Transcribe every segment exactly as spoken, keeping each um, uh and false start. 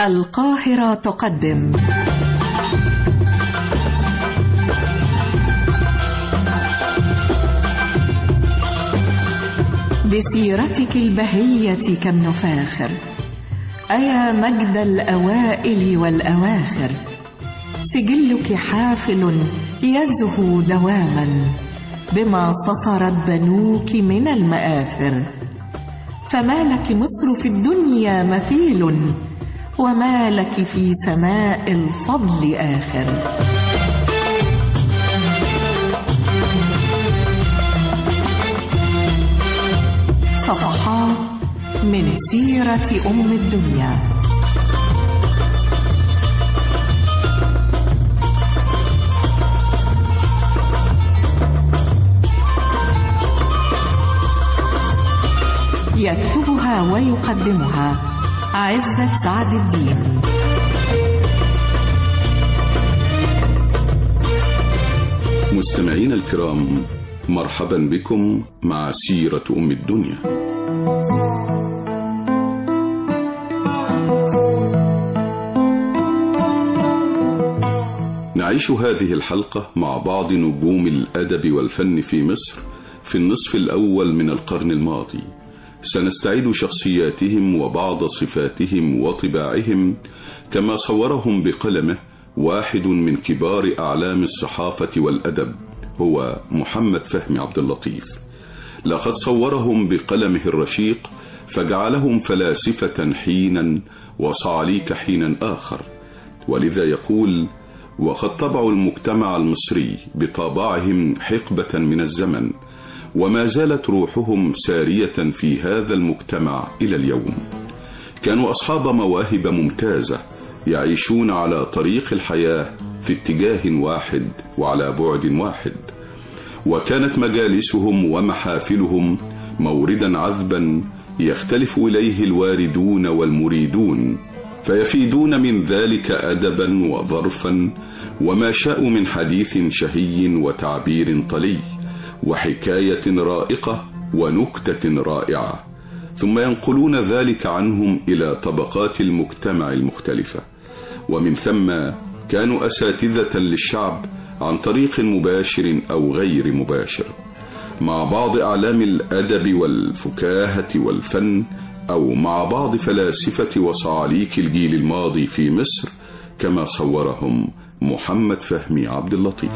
القاهرة تقدم بسيرتك البهية كم نفاخر، أيا مجد الأوائل والأواخر، سجلك حافل يزهو دواما بما سطرت بنوك من المآثر، فما لك مصر في الدنيا مثيل، وما لك في سماء الفضل آخر. صفحات من سيرة أم الدنيا. يكتبها ويقدمها عزت سعد الدين. مستمعين الكرام، مرحبا بكم مع سيرة أم الدنيا. نعيش هذه الحلقة مع بعض نجوم الأدب والفن في مصر في النصف الأول من القرن الماضي. سنستعيد شخصياتهم وبعض صفاتهم وطباعهم كما صورهم بقلمه واحد من كبار أعلام الصحافة والأدب، هو محمد فهمي عبد اللطيف. لقد صورهم بقلمه الرشيق فجعلهم فلاسفة حينا وصعاليك حينا آخر، ولذا يقول: وقد طبعوا المجتمع المصري بطابعهم حقبة من الزمن، وما زالت روحهم سارية في هذا المجتمع إلى اليوم. كانوا أصحاب مواهب ممتازة يعيشون على طريق الحياة في اتجاه واحد وعلى بعد واحد، وكانت مجالسهم ومحافلهم موردا عذبا يختلف إليه الواردون والمريدون، فيفيدون من ذلك أدبا وظرفا وما شاءوا من حديث شهي وتعبير طلي وحكاية رائقة ونكتة رائعة، ثم ينقلون ذلك عنهم إلى طبقات المجتمع المختلفة، ومن ثم كانوا أساتذة للشعب عن طريق مباشر أو غير مباشر، مع بعض أعلام الأدب والفكاهة والفن، أو مع بعض فلاسفة وصعاليك الجيل الماضي في مصر كما صورهم محمد فهمي عبد اللطيف.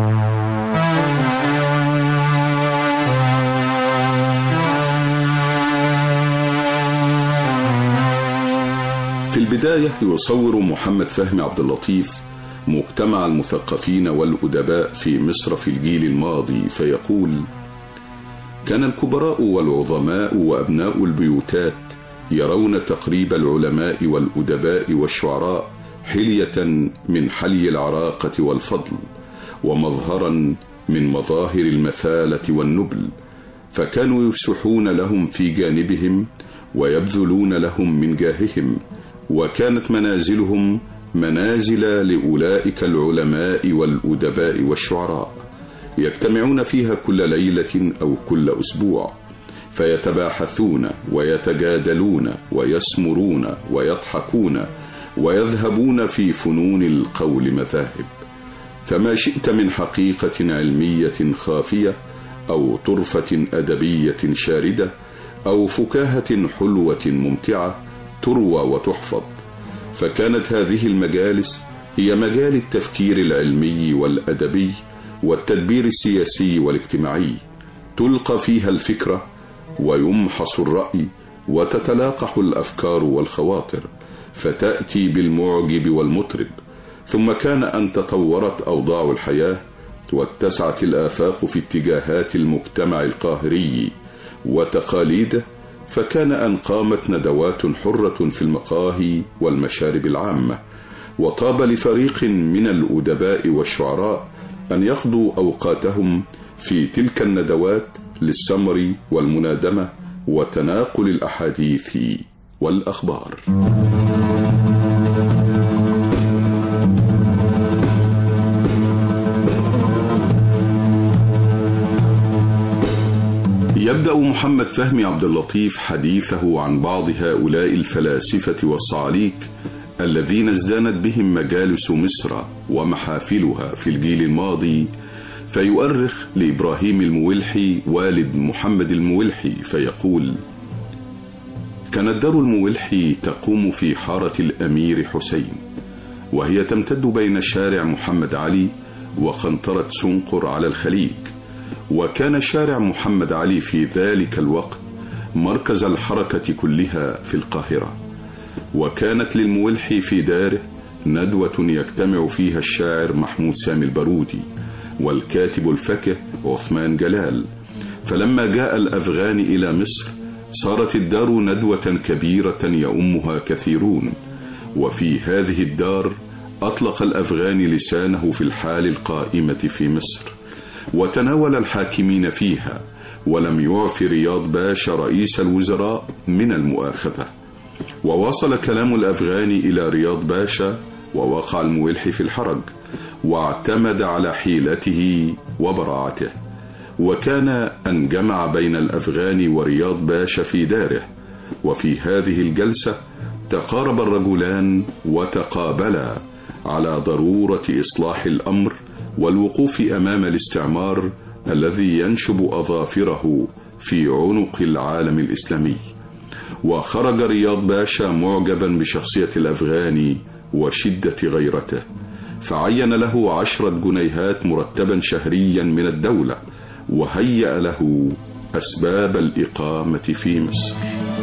في البداية يصور محمد فهمي عبد اللطيف مجتمع المثقفين والأدباء في مصر في الجيل الماضي، فيقول: كان الكبراء والعظماء وأبناء البيوتات يرون تقريب العلماء والأدباء والشعراء حلية من حلي العراقة والفضل، ومظهرا من مظاهر المثالة والنبل، فكانوا يفسحون لهم في جانبهم ويبذلون لهم من جاههم، وكانت منازلهم منازل لأولئك العلماء والأدباء والشعراء، يجتمعون فيها كل ليلة أو كل أسبوع، فيتباحثون ويتجادلون ويسمرون ويضحكون ويذهبون في فنون القول مذاهب، فما شئت من حقيقة علمية خافية أو طرفة أدبية شاردة أو فكاهة حلوة ممتعة تروى وتحفظ. فكانت هذه المجالس هي مجال التفكير العلمي والأدبي والتدبير السياسي والاجتماعي، تلقى فيها الفكرة ويمحص الرأي وتتلاقح الأفكار والخواطر، فتأتي بالمعجب والمطرب. ثم كان أن تطورت أوضاع الحياة واتسعت الآفاق في اتجاهات المجتمع القاهري وتقاليده، فكان أن قامت ندوات حرة في المقاهي والمشارب العامة، وطاب لفريق من الأدباء والشعراء أن يقضوا أوقاتهم في تلك الندوات للسمر والمنادمة وتناقل الأحاديث والأخبار. يبدأ محمد فهمي عبد اللطيف حديثه عن بعض هؤلاء الفلاسفة والصعاليك الذين ازدانت بهم مجالس مصر ومحافلها في الجيل الماضي، فيؤرخ لإبراهيم المويلحي والد محمد المويلحي فيقول: كانت دار المويلحي تقوم في حارة الأمير حسين، وهي تمتد بين شارع محمد علي وقنطرة سنقر على الخليج. وكان شارع محمد علي في ذلك الوقت مركز الحركة كلها في القاهرة. وكانت للمويلحي في داره ندوة يجتمع فيها الشاعر محمود سامي البارودي والكاتب الفكه عثمان جلال. فلما جاء الأفغان إلى مصر صارت الدار ندوة كبيرة يؤمها كثيرون. وفي هذه الدار أطلق الأفغان لسانه في الحال القائمة في مصر، وتناول الحاكمين فيها، ولم يعف رياض باشا رئيس الوزراء من المؤاخذة. ووصل كلام الأفغان إلى رياض باشا، ووقع المويلحي في الحرج، واعتمد على حيلته وبراعته. وكان أن جمع بين الأفغان ورياض باشا في داره. وفي هذه الجلسة تقارب الرجلان وتقابلا على ضرورة إصلاح الأمر والوقوف أمام الاستعمار الذي ينشب أظافره في عنق العالم الإسلامي. وخرج رياض باشا معجبا بشخصية الأفغاني وشدة غيرته، فعين له عشرة جنيهات مرتبا شهريا من الدولة، وهيأ له أسباب الإقامة في مصر.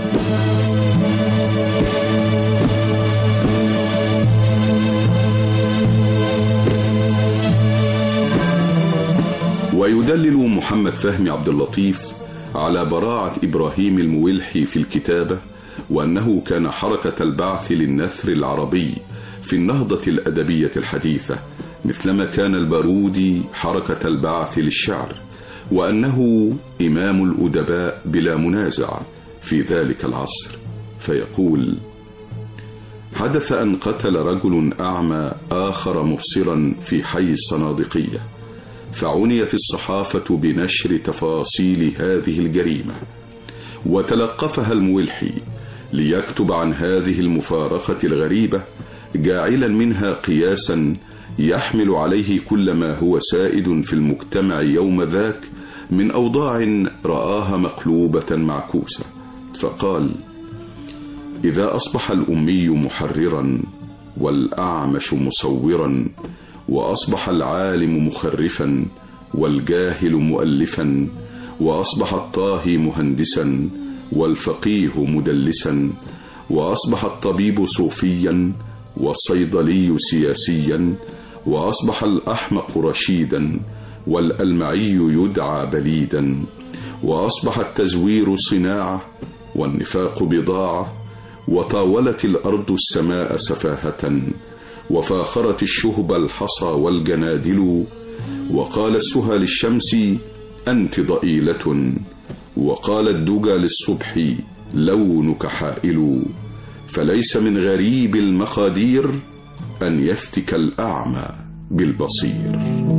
ويدلل محمد فهمي عبد اللطيف على براعة إبراهيم المويلحي في الكتابة، وأنه كان حركة البعث للنثر العربي في النهضة الأدبية الحديثة، مثلما كان البارودي حركة البعث للشعر، وأنه إمام الأدباء بلا منازع في ذلك العصر. فيقول: حدث أن قتل رجل أعمى آخر مبصرا في حي الصنادقية، فعنيت الصحافة بنشر تفاصيل هذه الجريمة، وتلقفها المويلحي ليكتب عن هذه المفارقة الغريبة، جاعلا منها قياسا يحمل عليه كل ما هو سائد في المجتمع يوم ذاك من أوضاع رآها مقلوبة معكوسة. فقال: إذا أصبح الأمي محررا والأعمش مصورا، وأصبح العالم مخرفا والجاهل مؤلفا، وأصبح الطاهي مهندسا والفقيه مدلسا، وأصبح الطبيب صوفيا والصيدلي سياسيا، وأصبح الأحمق رشيدا والألمعي يدعى بليدا، وأصبح التزوير صناعة والنفاق بضاعة، وطاولت الأرض السماء سفاهة، وفاخرت الشهب الحصى والجنادل، وقال السهى للشمس أنت ضئيلة، وقال الدجى للصبح لونك حائل، فليس من غريب المقادير أن يفتك الأعمى بالبصير.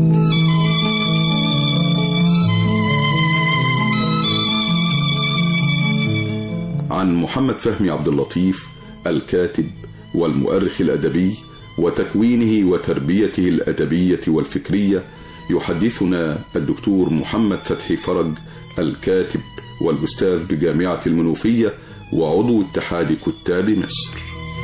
عن محمد فهمي عبد اللطيف الكاتب والمؤرخ الأدبي وتكوينه وتربيته الأدبية والفكرية يحدثنا الدكتور محمد فتحي فرج الكاتب والأستاذ بجامعة المنوفية وعضو اتحاد كتاب مصر.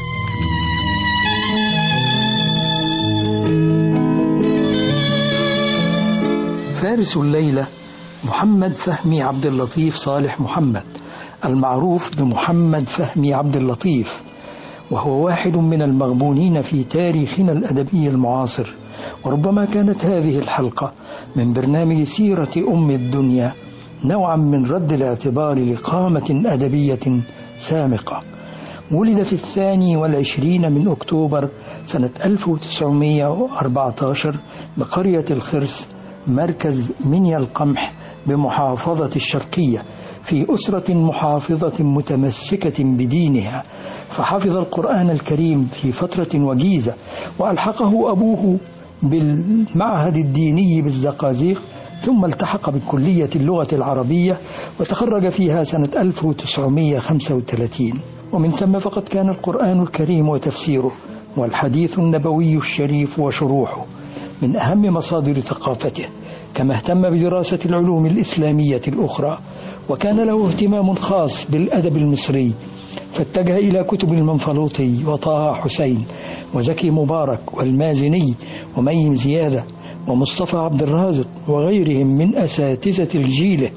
فارس الليلة محمد فهمي عبد اللطيف صالح محمد، المعروف بمحمد فهمي عبد اللطيف، وهو واحد من المغبونين في تاريخنا الأدبي المعاصر. وربما كانت هذه الحلقة من برنامج سيرة أم الدنيا نوعا من رد الاعتبار لقامة أدبية سامقة. ولد في الثاني والعشرين من أكتوبر سنة ألف وتسعمائة وأربعة عشر بقرية الخرس مركز منيا القمح بمحافظة الشرقية، في أسرة محافظة متمسكة بدينها، فحفظ القرآن الكريم في فترة وجيزة، وألحقه أبوه بالمعهد الديني بالزقازيق، ثم التحق بكلية اللغة العربية وتخرج فيها سنة ألف وتسعمائة وخمسة وثلاثين. ومن ثم فقد كان القرآن الكريم وتفسيره والحديث النبوي الشريف وشروحه من أهم مصادر ثقافته، كما اهتم بدراسة العلوم الإسلامية الأخرى، وكان له اهتمام خاص بالأدب المصري، فاتجه إلى كتب المنفلوطي وطه حسين وزكي مبارك والمازني وميم زيادة ومصطفى عبد الرازق وغيرهم من أساتذة الجيل،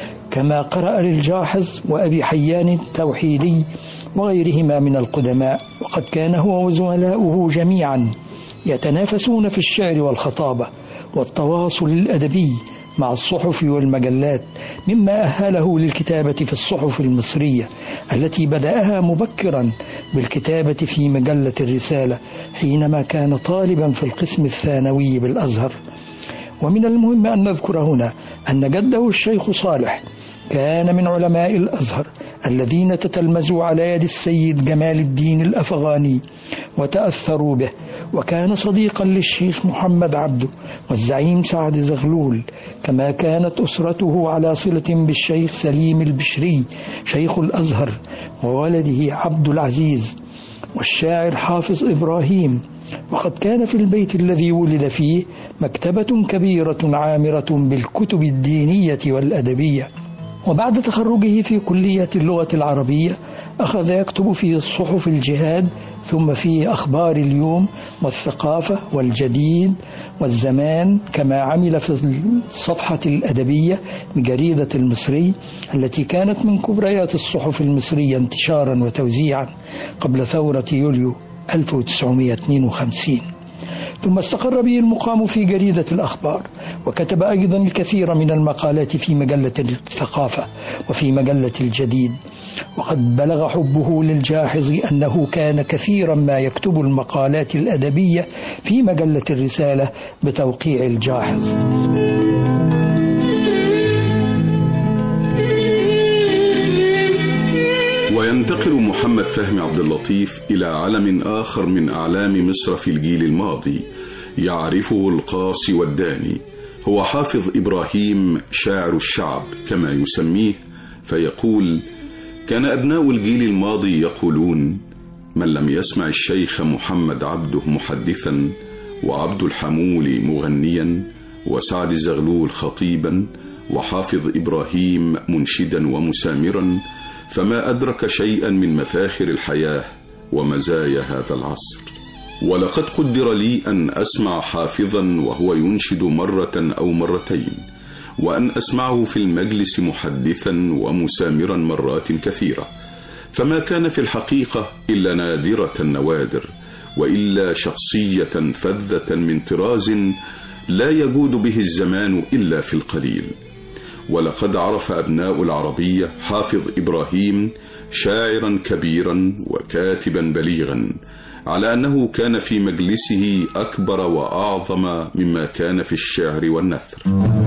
كما قرأ للجاحظ وأبي حيان التوحيدي وغيرهما من القدماء. وقد كان هو وزملاؤه جميعا يتنافسون في الشعر والخطابة والتواصل الأدبي مع الصحف والمجلات، مما أهله للكتابة في الصحف المصرية التي بدأها مبكرا بالكتابة في مجلة الرسالة حينما كان طالبا في القسم الثانوي بالأزهر. ومن المهم أن نذكر هنا أن جده الشيخ صالح كان من علماء الأزهر الذين تتلمذوا على يد السيد جمال الدين الأفغاني وتأثروا به، وكان صديقا للشيخ محمد عبده والزعيم سعد زغلول، كما كانت أسرته على صلة بالشيخ سليم البشري شيخ الأزهر وولده عبد العزيز والشاعر حافظ إبراهيم. وقد كان في البيت الذي ولد فيه مكتبة كبيرة عامرة بالكتب الدينية والأدبية. وبعد تخرجه في كلية اللغة العربية أخذ يكتب في صحف الجهاد، ثم في أخبار اليوم والثقافة والجديد والزمان، كما عمل في الصفحة الأدبية بجريدة المصري التي كانت من كبريات الصحف المصرية انتشارا وتوزيعا قبل ثورة يوليو ألف وتسعمائة واثنين وخمسين. ثم استقر به المقام في جريدة الأخبار، وكتب أيضا الكثير من المقالات في مجلة الثقافة وفي مجلة الجديد. وقد بلغ حبه للجاحظ أنه كان كثيرا ما يكتب المقالات الأدبية في مجلة الرسالة بتوقيع الجاحظ. وينتقل محمد فهمي عبد اللطيف إلى علم آخر من أعلام مصر في الجيل الماضي يعرفه القاصي والداني، هو حافظ إبراهيم شاعر الشعب كما يسميه، فيقول: كان أبناء الجيل الماضي يقولون: من لم يسمع الشيخ محمد عبده محدثا، وعبد الحمول مغنيا، وسعد زغلول خطيبا، وحافظ إبراهيم منشدا ومسامرا، فما أدرك شيئا من مفاخر الحياة ومزايا هذا العصر. ولقد قدر لي أن أسمع حافظا وهو ينشد مرة أو مرتين، وأن أسمعه في المجلس محدثا ومسامرا مرات كثيرة، فما كان في الحقيقة إلا نادرة النوادر، وإلا شخصية فذة من طراز لا يجود به الزمان إلا في القليل. ولقد عرف أبناء العربية حافظ إبراهيم شاعرا كبيرا وكاتبا بليغا، على أنه كان في مجلسه أكبر وأعظم مما كان في الشعر والنثر.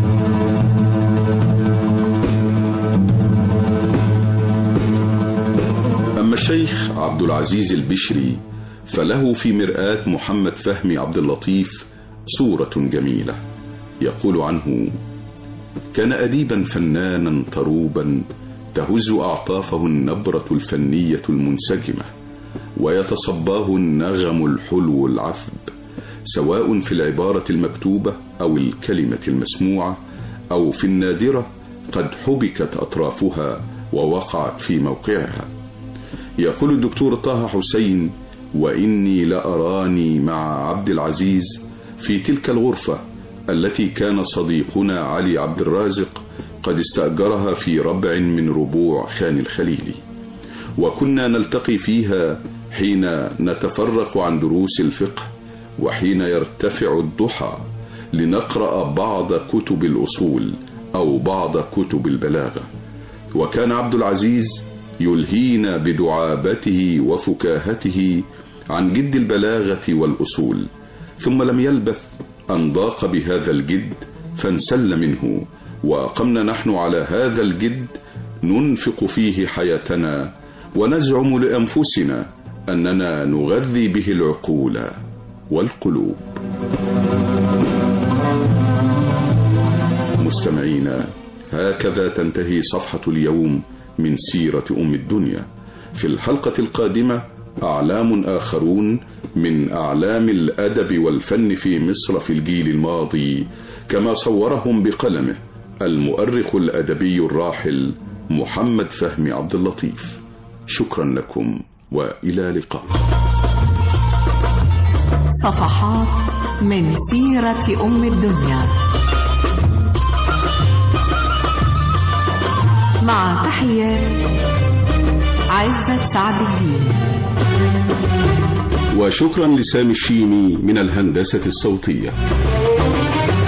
أما الشيخ عبد العزيز البشري فله في مرآة محمد فهمي عبد اللطيف صورة جميلة، يقول عنه: كان أديبا فنانا طروبا تهز أعطافه النبرة الفنية المنسجمة، ويتصباه النغم الحلو العذب، سواء في العبارة المكتوبة أو الكلمة المسموعة أو في النادرة قد حبكت أطرافها ووقعت في موقعها. يقول الدكتور طه حسين: وإني لأراني مع عبد العزيز في تلك الغرفة التي كان صديقنا علي عبد الرازق قد استأجرها في ربع من ربوع خان الخليلي، وكنا نلتقي فيها حين نتفرق عن دروس الفقه وحين يرتفع الضحى لنقرأ بعض كتب الأصول أو بعض كتب البلاغة. وكان عبد العزيز يلهينا بدعابته وفكاهته عن جد البلاغة والأصول، ثم لم يلبث أن ضاق بهذا الجد فانسل منه، وأقمنا نحن على هذا الجد ننفق فيه حياتنا ونزعم لأنفسنا أننا نغذي به العقول والقلوب. مستمعينا، هكذا تنتهي صفحة اليوم من سيرة أم الدنيا، في الحلقة القادمة أعلام آخرون من أعلام الأدب والفن في مصر في الجيل الماضي، كما صورهم بقلمه المؤرخ الأدبي الراحل محمد فهمي عبد اللطيف. شكرا لكم وإلى اللقاء. صفحات من سيرة أم الدنيا، مع تحيات عزت سعد الدين. وشكرا لسامي الشيمي من الهندسة الصوتية.